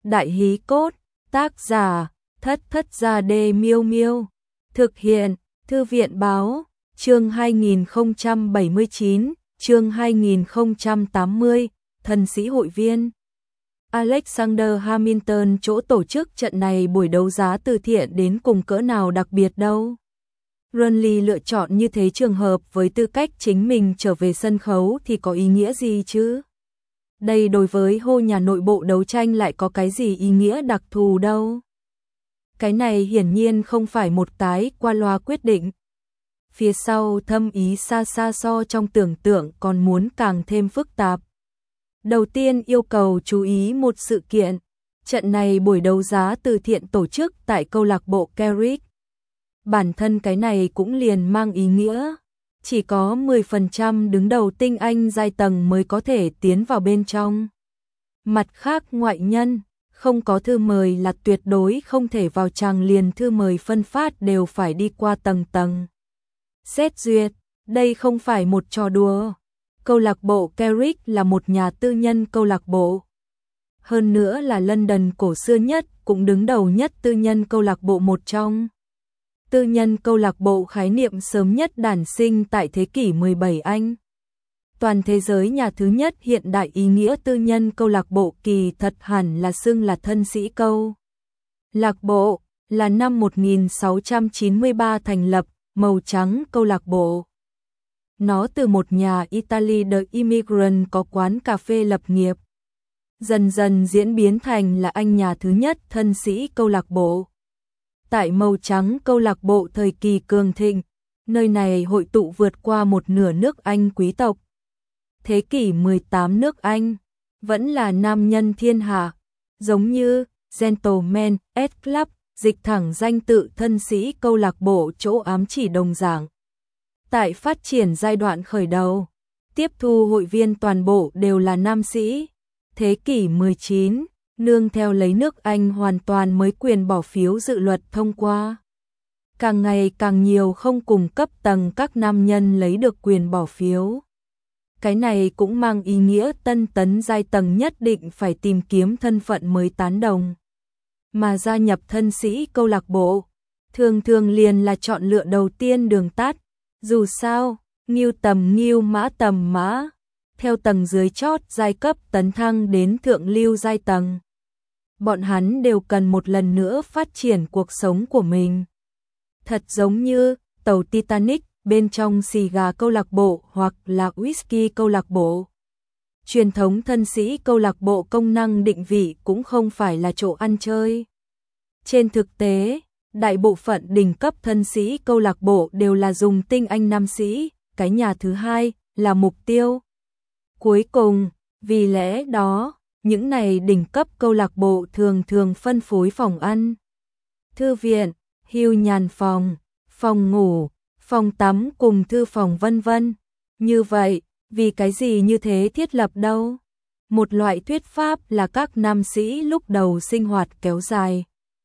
Đại hí cốt, tác giả, Thất Thất Gia Đê Miêu Miêu. Thực hiện, Thư viện báo, chương 2079, chương 2080, thân sĩ hội viên. Alexander Hamilton chỗ tổ chức trận này buổi đấu giá từ thiện đến cùng cỡ nào đặc biệt đâu. Runley lựa chọn như thế trường hợp với tư cách chính mình trở về sân khấu thì có ý nghĩa gì chứ? Đây đối với hô nhà nội bộ đấu tranh lại có cái gì ý nghĩa đặc thù đâu. Cái này hiển nhiên không phải một cái qua loa quyết định. Phía sau thâm ý xa xa so trong tưởng tượng còn muốn càng thêm phức tạp. Đầu tiên yêu cầu chú ý một sự kiện. Trận này buổi đấu giá từ thiện tổ chức tại câu lạc bộ Carrick. Bản thân cái này cũng liền mang ý nghĩa. Chỉ có 10% đứng đầu tinh anh giai tầng mới có thể tiến vào bên trong. Mặt khác ngoại nhân, không có thư mời là tuyệt đối không thể vào, chàng liền thư mời phân phát đều phải đi qua tầng tầng xét duyệt, đây không phải một trò đùa. Câu lạc bộ Carrick là một nhà tư nhân câu lạc bộ. Hơn nữa là London cổ xưa nhất, cũng đứng đầu nhất tư nhân câu lạc bộ một trong. Tư nhân câu lạc bộ khái niệm sớm nhất đản sinh tại thế kỷ 17 Anh. Toàn thế giới nhà thứ nhất hiện đại ý nghĩa tư nhân câu lạc bộ kỳ thật hẳn là xưng là thân sĩ câu. Lạc bộ là năm 1693 thành lập, màu trắng câu lạc bộ. Nó từ một nhà Italy The Immigrant có quán cà phê lập nghiệp. Dần dần diễn biến thành là anh nhà thứ nhất thân sĩ câu lạc bộ. Tại màu trắng câu lạc bộ thời kỳ cường thịnh, nơi này hội tụ vượt qua một nửa nước Anh quý tộc. Thế kỷ 18 nước Anh vẫn là nam nhân thiên hạ, giống như Gentleman S Club, dịch thẳng danh tự thân sĩ câu lạc bộ chỗ ám chỉ đồng dạng. Tại phát triển giai đoạn khởi đầu, tiếp thu hội viên toàn bộ đều là nam sĩ. Thế kỷ 19, nương theo lấy nước Anh hoàn toàn mới quyền bỏ phiếu dự luật thông qua. Càng ngày càng nhiều không cùng cấp tầng các nam nhân lấy được quyền bỏ phiếu. Cái này cũng mang ý nghĩa tân tấn giai tầng nhất định phải tìm kiếm thân phận mới tán đồng. Mà gia nhập thân sĩ câu lạc bộ, thường thường liền là chọn lựa đầu tiên đường tắt. Dù sao, nghiêu tầm nghiêu mã tầm mã, theo tầng dưới chót giai cấp tấn thăng đến thượng lưu giai tầng. Bọn hắn đều cần một lần nữa phát triển cuộc sống của mình. Thật giống như tàu Titanic bên trong xì gà câu lạc bộ hoặc là whisky câu lạc bộ. Truyền thống thân sĩ câu lạc bộ công năng định vị cũng không phải là chỗ ăn chơi. Trên thực tế, đại bộ phận đỉnh cấp thân sĩ câu lạc bộ đều là dùng tinh anh nam sĩ, cái nhà thứ hai là mục tiêu cuối cùng. Vì lẽ đó, những này đỉnh cấp câu lạc bộ thường thường phân phối phòng ăn, thư viện, hưu nhàn phòng, phòng ngủ, phòng tắm cùng thư phòng vân vân. Như vậy, vì cái gì như thế thiết lập đâu? Một loại thuyết pháp là các nam sĩ lúc đầu sinh hoạt kéo dài.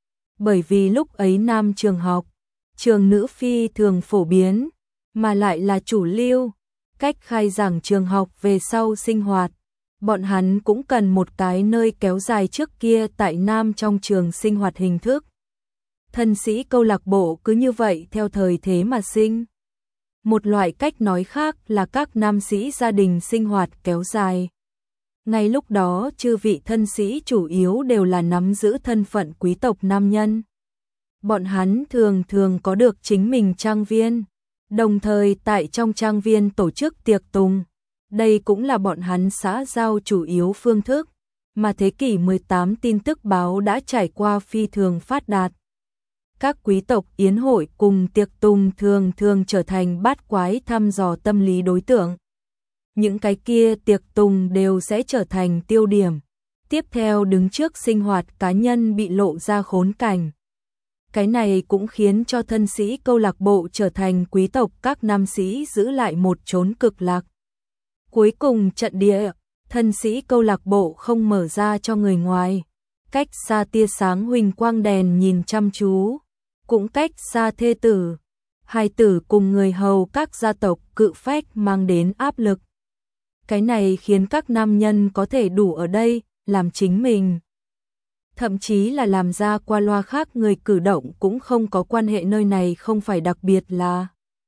Bởi vì lúc ấy nam trường học, trường nữ phi thường phổ biến, mà lại là chủ lưu. Cách khai giảng trường học về sau sinh hoạt, bọn hắn cũng cần một cái nơi kéo dài trước kia tại nam trong trường sinh hoạt hình thức. Thân sĩ câu lạc bộ cứ như vậy theo thời thế mà sinh. Một loại cách nói khác là các nam sĩ gia đình sinh hoạt kéo dài. Ngay lúc đó chư vị thân sĩ chủ yếu đều là nắm giữ thân phận quý tộc nam nhân. Bọn hắn thường thường có được chính mình trang viên, đồng thời tại trong trang viên tổ chức tiệc tùng. Đây cũng là bọn hắn xã giao chủ yếu phương thức, mà thế kỷ 18 tin tức báo đã trải qua phi thường phát đạt. Các quý tộc yến hội cùng tiệc tùng thường thường trở thành bát quái thăm dò tâm lý đối tượng. Những cái kia tiệc tùng đều sẽ trở thành tiêu điểm. Tiếp theo đứng trước sinh hoạt cá nhân bị lộ ra khốn cảnh. Cái này cũng khiến cho thân sĩ câu lạc bộ trở thành quý tộc các nam sĩ giữ lại một chốn cực lạc. Cuối cùng trận địa, thân sĩ câu lạc bộ không mở ra cho người ngoài. Cách xa tia sáng huỳnh quang đèn nhìn chăm chú, cũng cách xa thê tử, hài tử cùng người hầu các gia tộc cự phách mang đến áp lực. Cái này khiến các nam nhân có thể đủ ở đây làm chính mình. thậm chí là làm ra qua loa khác người cử động cũng không có quan hệ, nơi này không phải đặc biệt là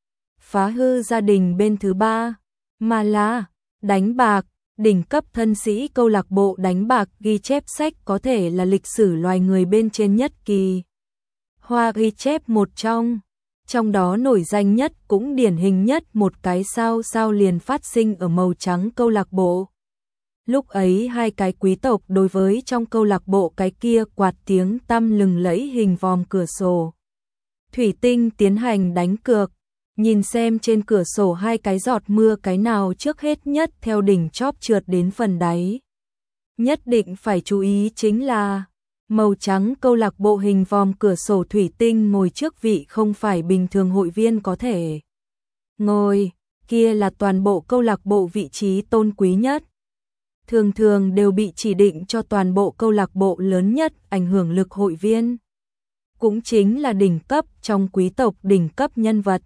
phá hư gia đình bên thứ ba, mà là đánh bạc. Đỉnh cấp thân sĩ câu lạc bộ đánh bạc ghi chép sách có thể là lịch sử loài người bên trên nhất kỳ. Hoa ghi chép một trong đó nổi danh nhất cũng điển hình nhất một cái sao liền phát sinh ở màu trắng câu lạc bộ. Lúc ấy hai cái quý tộc đối với trong câu lạc bộ cái kia quạt tiếng tăm lừng lẫy hình vòm cửa sổ thủy tinh tiến hành đánh cược, nhìn xem trên cửa sổ hai cái giọt mưa cái nào trước hết nhất theo đỉnh chóp trượt đến phần đáy. Nhất định phải chú ý chính là màu trắng câu lạc bộ hình vòm cửa sổ thủy tinh ngồi trước vị không phải bình thường hội viên có thể ngồi, kia là toàn bộ câu lạc bộ vị trí tôn quý nhất. Thường thường đều bị chỉ định cho toàn bộ câu lạc bộ lớn nhất ảnh hưởng lực hội viên. Cũng chính là đỉnh cấp trong quý tộc đỉnh cấp nhân vật.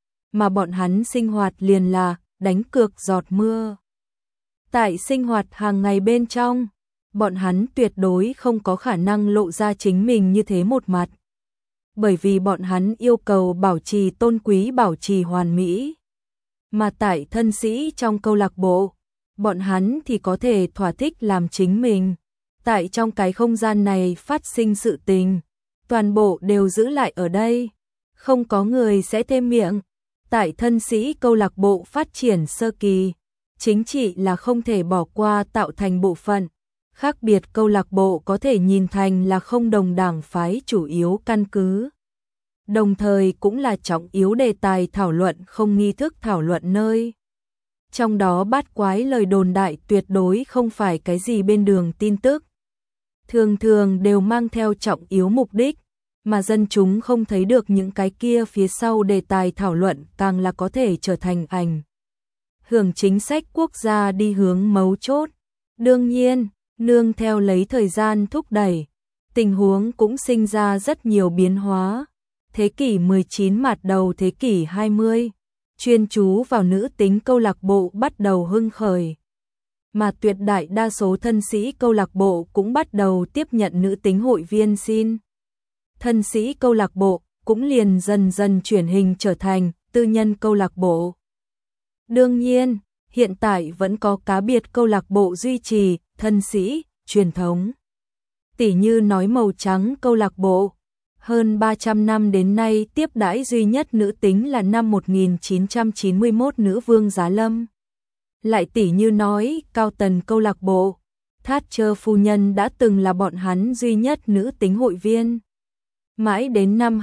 Mà bọn hắn sinh hoạt liền là đánh cược giọt mưa. Tại sinh hoạt hàng ngày bên trong, bọn hắn tuyệt đối không có khả năng lộ ra chính mình như thế một mặt. Bởi vì bọn hắn yêu cầu bảo trì tôn quý, bảo trì hoàn mỹ. Mà tại thân sĩ trong câu lạc bộ, bọn hắn thì có thể thỏa thích làm chính mình. Tại trong cái không gian này phát sinh sự tình, toàn bộ đều giữ lại ở đây. Không có người sẽ thêm miệng. Tại thân sĩ câu lạc bộ phát triển sơ kỳ, chính trị là không thể bỏ qua tạo thành bộ phận. Khác biệt câu lạc bộ có thể nhìn thành là không đồng đảng phái chủ yếu căn cứ. Đồng thời cũng là trọng yếu đề tài thảo luận không nghi thức thảo luận nơi. Trong đó bát quái lời đồn đại tuyệt đối không phải cái gì bên đường tin tức. Thường thường đều mang theo trọng yếu mục đích, mà dân chúng không thấy được những cái kia phía sau đề tài thảo luận càng là có thể trở thành ảnh hưởng chính sách quốc gia đi hướng mấu chốt. Đương nhiên, nương theo lấy thời gian thúc đẩy, tình huống cũng sinh ra rất nhiều biến hóa. Thế kỷ 19 mặt đầu thế kỷ 20, chuyên chú vào nữ tính câu lạc bộ bắt đầu hưng khởi. Mà tuyệt đại đa số thân sĩ câu lạc bộ cũng bắt đầu tiếp nhận nữ tính hội viên xin. Thân sĩ câu lạc bộ cũng liền dần dần chuyển hình trở thành tư nhân câu lạc bộ. Đương nhiên, hiện tại vẫn có cá biệt câu lạc bộ duy trì thân sĩ truyền thống. Tỉ như nói màu trắng câu lạc bộ, hơn 300 năm đến nay tiếp đãi duy nhất nữ tính là năm 1991 nữ vương Giá Lâm. Lại tỉ như nói Cao Tần câu lạc bộ, Thatcher phu nhân đã từng là bọn hắn duy nhất nữ tính hội viên. Mãi đến năm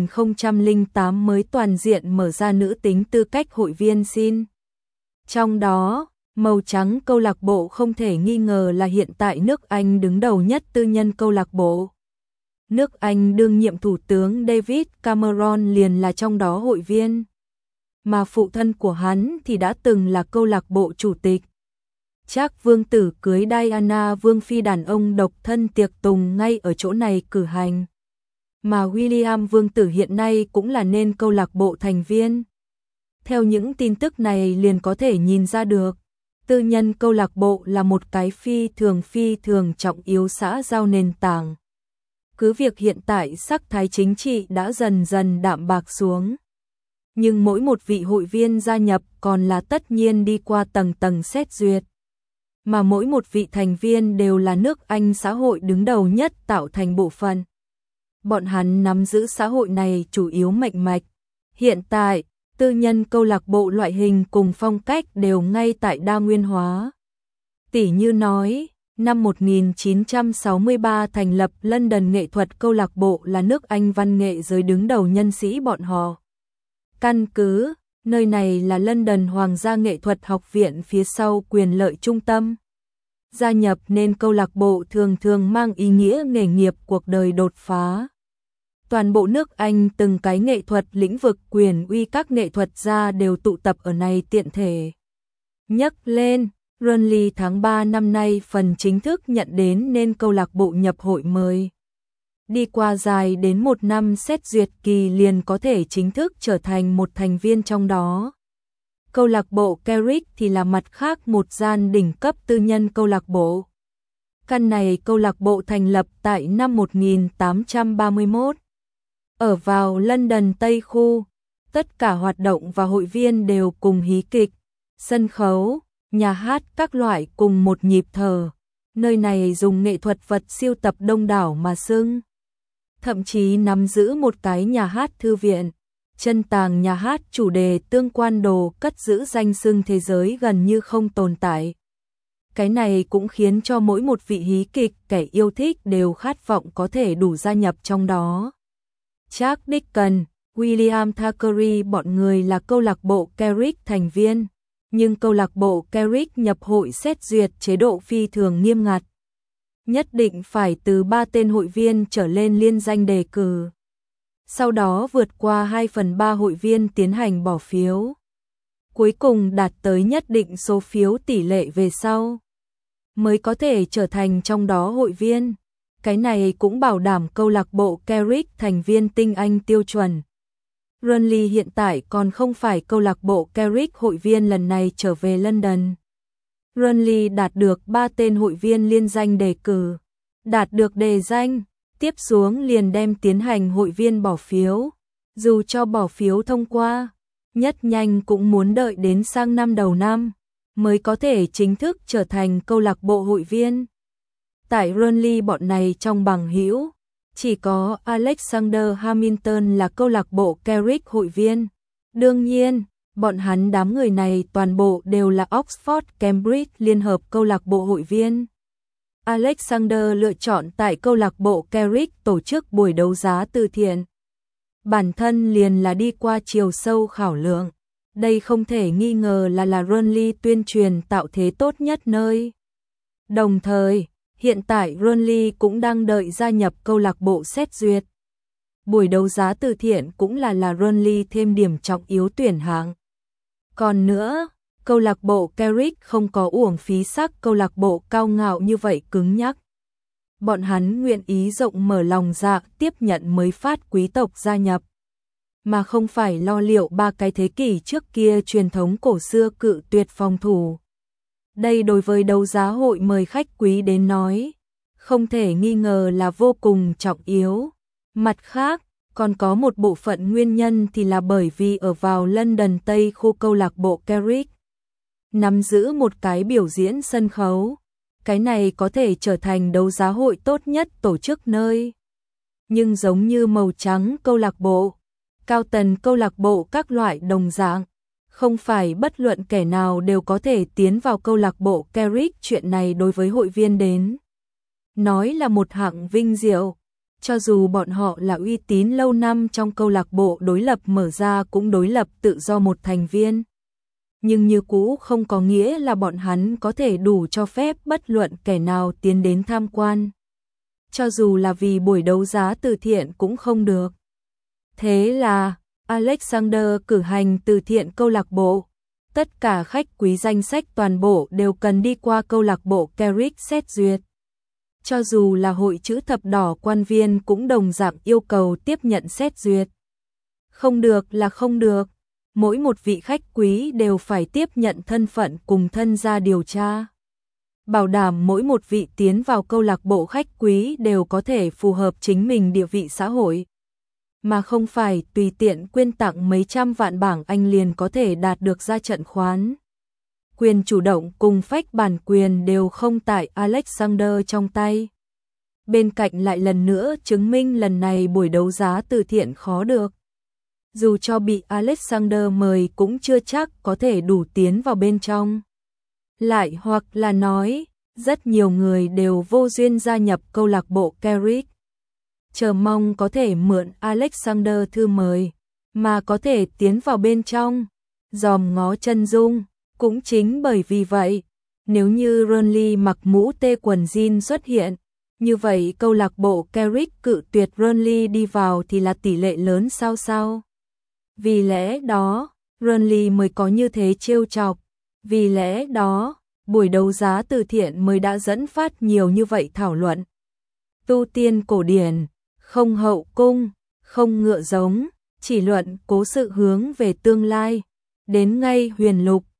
2008 mới toàn diện mở ra nữ tính tư cách hội viên xin. Trong đó, màu trắng câu lạc bộ không thể nghi ngờ là hiện tại nước Anh đứng đầu nhất tư nhân câu lạc bộ. Nước Anh đương nhiệm thủ tướng David Cameron liền là trong đó hội viên. Mà phụ thân của hắn thì đã từng là câu lạc bộ chủ tịch. Chắc vương tử cưới Diana vương phi đàn ông độc thân tiệc tùng ngay ở chỗ này cử hành. Mà William vương tử hiện nay cũng là nên câu lạc bộ thành viên. Theo những tin tức này liền có thể nhìn ra được, tư nhân câu lạc bộ là một cái phi thường trọng yếu xã giao nền tảng. Cứ việc hiện tại sắc thái chính trị đã dần dần đạm bạc xuống, nhưng mỗi một vị hội viên gia nhập còn là tất nhiên đi qua tầng tầng xét duyệt. Mà mỗi một vị thành viên đều là nước Anh xã hội đứng đầu nhất tạo thành bộ phận. Bọn hắn nắm giữ xã hội này chủ yếu mệnh mạch. Hiện tại, tư nhân câu lạc bộ loại hình cùng phong cách đều ngay tại đa nguyên hóa. Tỉ như nói, năm 1963 thành lập London nghệ thuật câu lạc bộ là nước Anh văn nghệ giới đứng đầu nhân sĩ bọn họ. Căn cứ, nơi này là London Hoàng gia nghệ thuật học viện phía sau quyền lợi trung tâm. Gia nhập nên câu lạc bộ thường thường mang ý nghĩa nghề nghiệp cuộc đời đột phá. Toàn bộ nước Anh từng cái nghệ thuật lĩnh vực quyền uy các nghệ thuật gia đều tụ tập ở này tiện thể. Nhắc lên, Burnley tháng 3 năm nay phần chính thức nhận đến nên câu lạc bộ nhập hội mới. Đi qua dài đến 1 năm xét duyệt kỳ liền có thể chính thức trở thành một thành viên trong đó. Câu lạc bộ Carrick thì là mặt khác một gian đỉnh cấp tư nhân câu lạc bộ. Căn này câu lạc bộ thành lập tại năm 1831. Ở vào London Tây Khu, tất cả hoạt động và hội viên đều cùng hí kịch, sân khấu, nhà hát các loại cùng một nhịp thở. Nơi này dùng nghệ thuật vật siêu tập đông đảo mà xưng. Thậm chí nắm giữ một cái nhà hát thư viện, chân tàng nhà hát chủ đề tương quan đồ cất giữ danh xưng thế giới gần như không tồn tại. Cái này cũng khiến cho mỗi một vị hí kịch kẻ yêu thích đều khát vọng có thể đủ gia nhập trong đó. Charles Dickens, William Thackeray bọn người là câu lạc bộ Carrick thành viên, nhưng câu lạc bộ Carrick nhập hội xét duyệt chế độ phi thường nghiêm ngặt. Nhất định phải từ 3 tên hội viên trở lên liên danh đề cử. Sau đó vượt qua 2/3 hội viên tiến hành bỏ phiếu. Cuối cùng đạt tới nhất định số phiếu tỷ lệ về sau mới có thể trở thành trong đó hội viên. Cái này cũng bảo đảm câu lạc bộ Carrick thành viên tinh anh tiêu chuẩn. Burnley hiện tại còn không phải câu lạc bộ Carrick hội viên lần này trở về London. Burnley đạt được 3 tên hội viên liên danh đề cử, đạt được đề danh, tiếp xuống liền đem tiến hành hội viên bỏ phiếu. Dù cho bỏ phiếu thông qua, nhất nhanh cũng muốn đợi đến sang năm đầu năm mới có thể chính thức trở thành câu lạc bộ hội viên. Tại Burnley bọn này trong bằng hữu, chỉ có Alexander Hamilton là câu lạc bộ Carrick hội viên. Đương nhiên, bọn hắn đám người này toàn bộ đều là Oxford Cambridge liên hợp câu lạc bộ hội viên. Alexander lựa chọn tại câu lạc bộ Carrick tổ chức buổi đấu giá từ thiện. Bản thân liền là đi qua chiều sâu khảo lượng. Đây không thể nghi ngờ là Burnley tuyên truyền tạo thế tốt nhất nơi. Đồng thời, hiện tại Burnley cũng đang đợi gia nhập câu lạc bộ xét duyệt. Buổi đấu giá từ thiện cũng là Burnley thêm điểm trọng yếu tuyển hạng. Còn nữa, câu lạc bộ Carrick không có uổng phí sắc câu lạc bộ cao ngạo như vậy cứng nhắc. Bọn hắn nguyện ý rộng mở lòng dạ tiếp nhận mới phát quý tộc gia nhập, mà không phải lo liệu 3 cái thế kỷ trước kia truyền thống cổ xưa cự tuyệt phòng thủ. Đây đối với đấu giá hội mời khách quý đến nói, không thể nghi ngờ là vô cùng trọng yếu. Mặt khác, còn có một bộ phận nguyên nhân thì là bởi vì ở vào London Tây khu câu lạc bộ Carrick nắm giữ một cái biểu diễn sân khấu. Cái này có thể trở thành đấu giá hội tốt nhất tổ chức nơi. Nhưng giống như màu trắng câu lạc bộ, cao tần câu lạc bộ các loại đồng dạng, không phải bất luận kẻ nào đều có thể tiến vào câu lạc bộ Carrick. Chuyện này đối với hội viên đến nói là một hạng vinh diệu. Cho dù bọn họ là uy tín lâu năm trong câu lạc bộ đối lập mở ra cũng đối lập tự do một thành viên, nhưng như cũ không có nghĩa là bọn hắn có thể đủ cho phép bất luận kẻ nào tiến đến tham quan. Cho dù là vì buổi đấu giá từ thiện cũng không được. Thế là Alexander cử hành từ thiện câu lạc bộ. Tất cả khách quý danh sách toàn bộ đều cần đi qua câu lạc bộ Carrick xét duyệt. Cho dù là hội chữ thập đỏ quan viên cũng đồng dạng yêu cầu tiếp nhận xét duyệt. Không được là không được. Mỗi một vị khách quý đều phải tiếp nhận thân phận cùng thân gia điều tra. Bảo đảm mỗi một vị tiến vào câu lạc bộ khách quý đều có thể phù hợp chính mình địa vị xã hội, mà không phải tùy tiện quyên tặng mấy trăm vạn bảng Anh liền có thể đạt được ra trận khoán. Quyền chủ động cùng phách bản quyền đều không tại Alexander trong tay. Bên cạnh lại lần nữa chứng minh lần này buổi đấu giá từ thiện khó được. Dù cho bị Alexander mời cũng chưa chắc có thể đủ tiến vào bên trong. Lại hoặc là nói, rất nhiều người đều vô duyên gia nhập câu lạc bộ Carrick, chờ mong có thể mượn Alexander thư mời, mà có thể tiến vào bên trong, dòm ngó chân dung. Cũng chính bởi vì vậy, nếu như Burnley mặc mũ tê quần jean xuất hiện, như vậy câu lạc bộ Carrick cự tuyệt Burnley đi vào thì là tỷ lệ lớn sao. Vì lẽ đó, Burnley mới có như thế trêu chọc. Vì lẽ đó, buổi đấu giá từ thiện mới đã dẫn phát nhiều như vậy thảo luận. Tu tiên cổ điển, không hậu cung, không ngựa giống, chỉ luận cố sự hướng về tương lai. Đến ngay huyền lục,